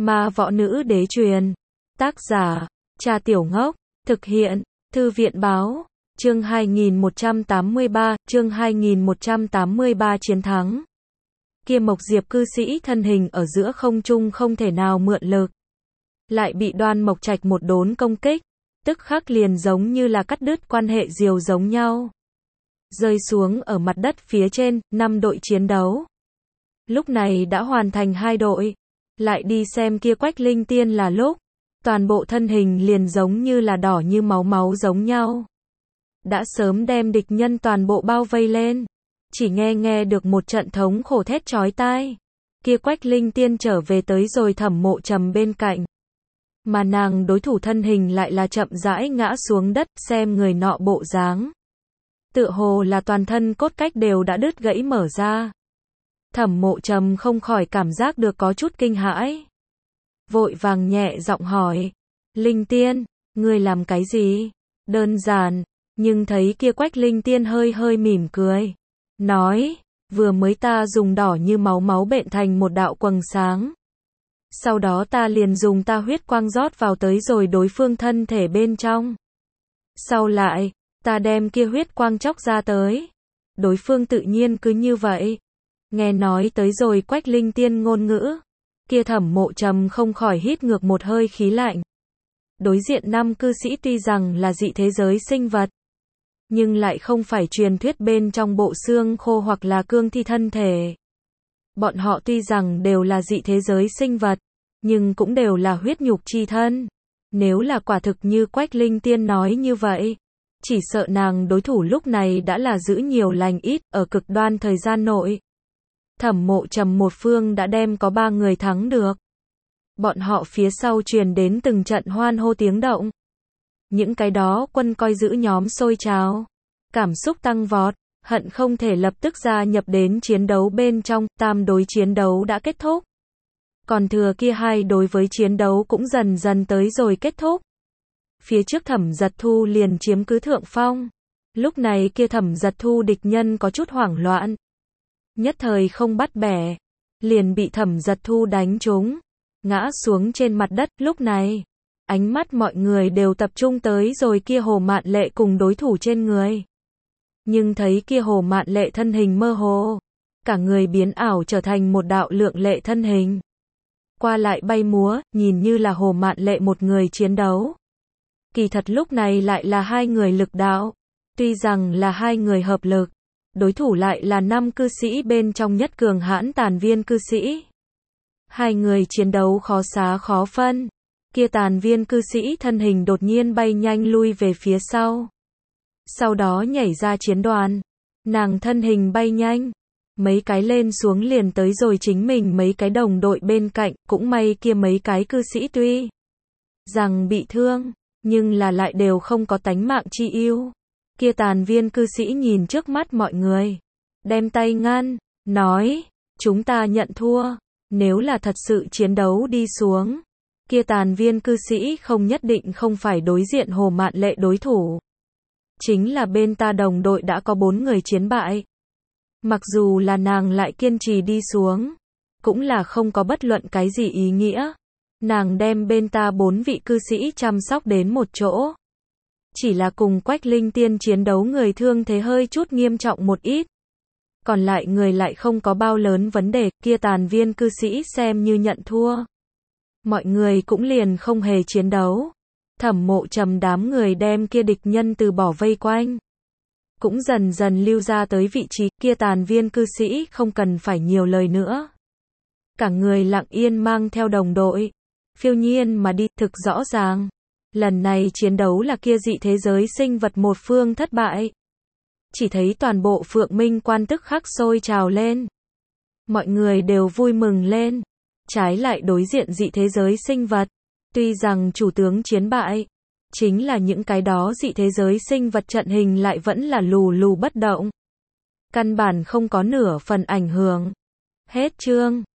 Ma võ nữ đế truyền. Tác giả, Trà Tiểu Ngốc. Thực hiện, Thư viện báo. Chương 2183, chương 2183 chiến thắng. Kia Mộc Diệp cư sĩ thân hình ở giữa không trung không thể nào mượn lực. Lại bị Đoan Mộc Trạch một đốn công kích, tức khắc liền giống như là cắt đứt quan hệ diều giống nhau. Rơi xuống ở mặt đất phía trên, 5 đội chiến đấu. Lúc này đã hoàn thành 2 đội. Lại đi xem kia Quách Linh Tiên là lúc, toàn bộ thân hình liền giống như là đỏ như máu giống nhau. Đã sớm đem địch nhân toàn bộ bao vây lên. Chỉ nghe được một trận thống khổ thét chói tai. Kia Quách Linh Tiên trở về tới rồi Thẩm Mộ Trầm bên cạnh. Mà nàng đối thủ thân hình lại là chậm rãi ngã xuống đất, xem người nọ bộ dáng. Tựa hồ là toàn thân cốt cách đều đã đứt gãy mở ra. Thẩm Mộ Trầm không khỏi cảm giác được có chút kinh hãi. Vội vàng nhẹ giọng hỏi. Linh Tiên, ngươi làm cái gì? Đơn giản, nhưng thấy kia Quách Linh Tiên hơi mỉm cười. Nói, vừa mới ta dùng đỏ như máu bện thành một đạo quầng sáng. Sau đó ta liền dùng ta huyết quang rót vào tới rồi đối phương thân thể bên trong. Sau lại, ta đem kia huyết quang chóc ra tới. Đối phương tự nhiên cứ như vậy. Nghe nói tới rồi Quách Linh Tiên ngôn ngữ. Kia Thẩm Mộ Trầm không khỏi hít ngược một hơi khí lạnh. Đối diện 5 cư sĩ tuy rằng là dị thế giới sinh vật, nhưng lại không phải truyền thuyết bên trong bộ xương khô hoặc là cương thi thân thể. Bọn họ tuy rằng đều là dị thế giới sinh vật, nhưng cũng đều là huyết nhục chi thân. Nếu là quả thực như Quách Linh Tiên nói như vậy, chỉ sợ nàng đối thủ lúc này đã là giữ nhiều lành ít, ở cực đoan thời gian nội. Thẩm Mộ Trầm một phương đã đem có 3 người thắng được. Bọn họ phía sau truyền đến từng trận hoan hô tiếng động. Những cái đó quân coi giữ nhóm sôi trào, cảm xúc tăng vọt, hận không thể lập tức gia nhập đến chiến đấu bên trong. 3 đối chiến đấu đã kết thúc. Còn thừa kia 2 đối với chiến đấu cũng dần dần tới rồi kết thúc. Phía trước Thẩm Giật Thu liền chiếm cứ thượng phong. Lúc này kia Thẩm Giật Thu địch nhân có chút hoảng loạn. Nhất thời không bắt bẻ, liền bị Thẩm Giật Thu đánh trúng, ngã xuống trên mặt đất. Lúc này, ánh mắt mọi người đều tập trung tới rồi kia Hồ Mạn Lệ cùng đối thủ trên người. Nhưng thấy kia Hồ Mạn Lệ thân hình mơ hồ, cả người biến ảo trở thành một đạo lượng lệ thân hình. Qua lại bay múa, nhìn như là Hồ Mạn Lệ một người chiến đấu. Kỳ thật lúc này lại là 2 người lực đạo. Tuy rằng là 2 người hợp lực, đối thủ lại là 5 cư sĩ bên trong nhất cường hãn Tàn Viên cư sĩ. 2 người chiến đấu khó xá khó phân. Kia Tàn Viên cư sĩ thân hình đột nhiên bay nhanh lui về phía sau. Sau đó nhảy ra chiến đoàn. Nàng thân hình bay nhanh. Mấy cái lên xuống liền tới rồi chính mình mấy cái đồng đội bên cạnh. Cũng may kia mấy cái cư sĩ tuy rằng bị thương, nhưng là lại đều không có tánh mạng chi ưu. Kia Tàn Viên cư sĩ nhìn trước mắt mọi người, đem tay ngăn, nói, chúng ta nhận thua. Nếu là thật sự chiến đấu đi xuống, kia Tàn Viên cư sĩ không nhất định không phải đối diện Hồ Mạn Lệ đối thủ. Chính là bên ta đồng đội đã có 4 người chiến bại. Mặc dù là nàng lại kiên trì đi xuống, cũng là không có bất luận cái gì ý nghĩa. Nàng đem bên ta 4 vị cư sĩ chăm sóc đến một chỗ. Chỉ là cùng Quách Linh Tiên chiến đấu người thương thế hơi chút nghiêm trọng một ít. Còn lại người lại không có bao lớn vấn đề. Kia Tàn Viên cư sĩ xem như nhận thua. Mọi người cũng liền không hề chiến đấu. Thẩm Mộ Trầm đám người đem kia địch nhân từ bỏ vây quanh. Cũng dần dần lưu ra tới vị trí. Kia Tàn Viên cư sĩ không cần phải nhiều lời nữa. Cả người lặng yên mang theo đồng đội, phiêu nhiên mà đi. Thực rõ ràng, lần này chiến đấu là kia dị thế giới sinh vật một phương thất bại. Chỉ thấy toàn bộ Phượng Minh Quan tức khắc sôi trào lên. Mọi người đều vui mừng lên. Trái lại đối diện dị thế giới sinh vật, tuy rằng chủ tướng chiến bại, chính là những cái đó dị thế giới sinh vật trận hình lại vẫn là lù bất động. Căn bản không có nửa phần ảnh hưởng. Hết chương.